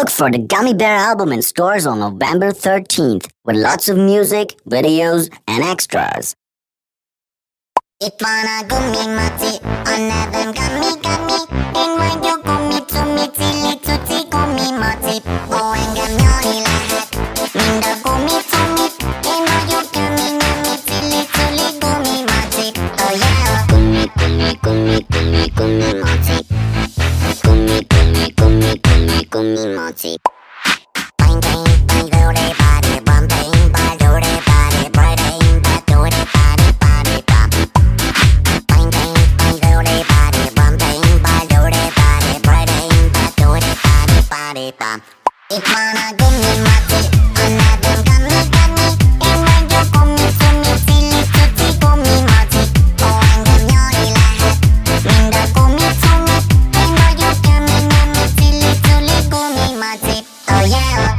Look for the Gummy Bear album in stores on November 13th with lots of music, videos, and extras. Itwana gummi machi, another gummi gummi. In your gummi to me, tilly tutti gummi machi. Oh, and gummi lahat, minda gummi to me. In your gummi gummi, tilly tully gummi machi. Oh yeah, gummi gummi gummi gummi gummi machi. Gummi gummi gummi gummi gummi machi. Bang bang bang, do de body, bum bang bang, do de body, bright bang bang, do de body body bum. Bang bang bang, do de body, bum bang bang, do de body, bright bang bang, do de body body bum. Itwana gummi machi, another gummi gummi. In your gummi to me, tilly tutti gummi machi. Oh, and gummi lahat, minda gummi to me. In your gummi gummi, tilly tully gummi machi. Oh yeah.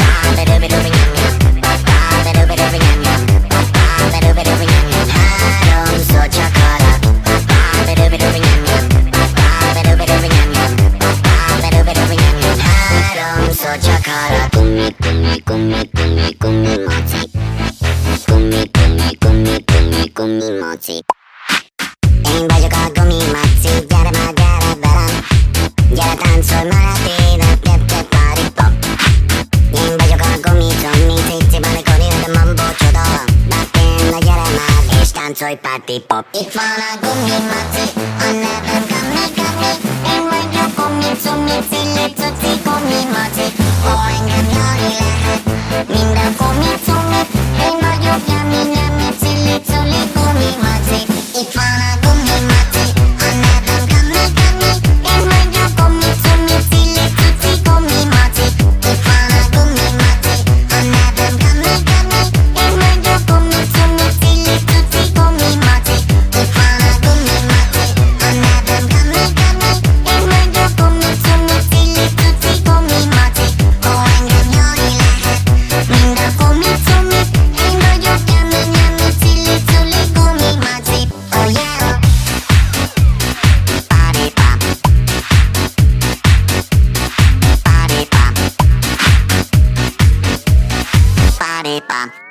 Gummi gummi gummi gummi gummi machi. Gummi gummi gummi gummi gummi machi. In baju ka gummi machi, yara ma yara baram. Yara tanso maratida, tep tep party pop. In baju ka gummi gummi, titi bale kori na mambo chodo. Bakken na yara ma, ish tanso party pop. Itwana gummi machi, another gummi gummi. In baju gummi gummi, tilly tutti gummi machi. Oh, and gummi lahat, minda gummi to me. In baju gummi gummi, tilly tully gummi machi. Itwana gummi machi, another gummi gummi. In baju gummi to me, tilly tutti gummi machi. Itwana gummi machi, another gummi gummi. In baju gummi to me, tilly tutti gummi machi. Itwana gummi machi, another gummi gummi. In baju gummi to me, tilly tutti gummi machi. Oh, and gummi lahat, minda gummi to me. In baju gummi gummi, tilly tully gummi machi. Oh yeah. Party pop. Party pop. Party pop.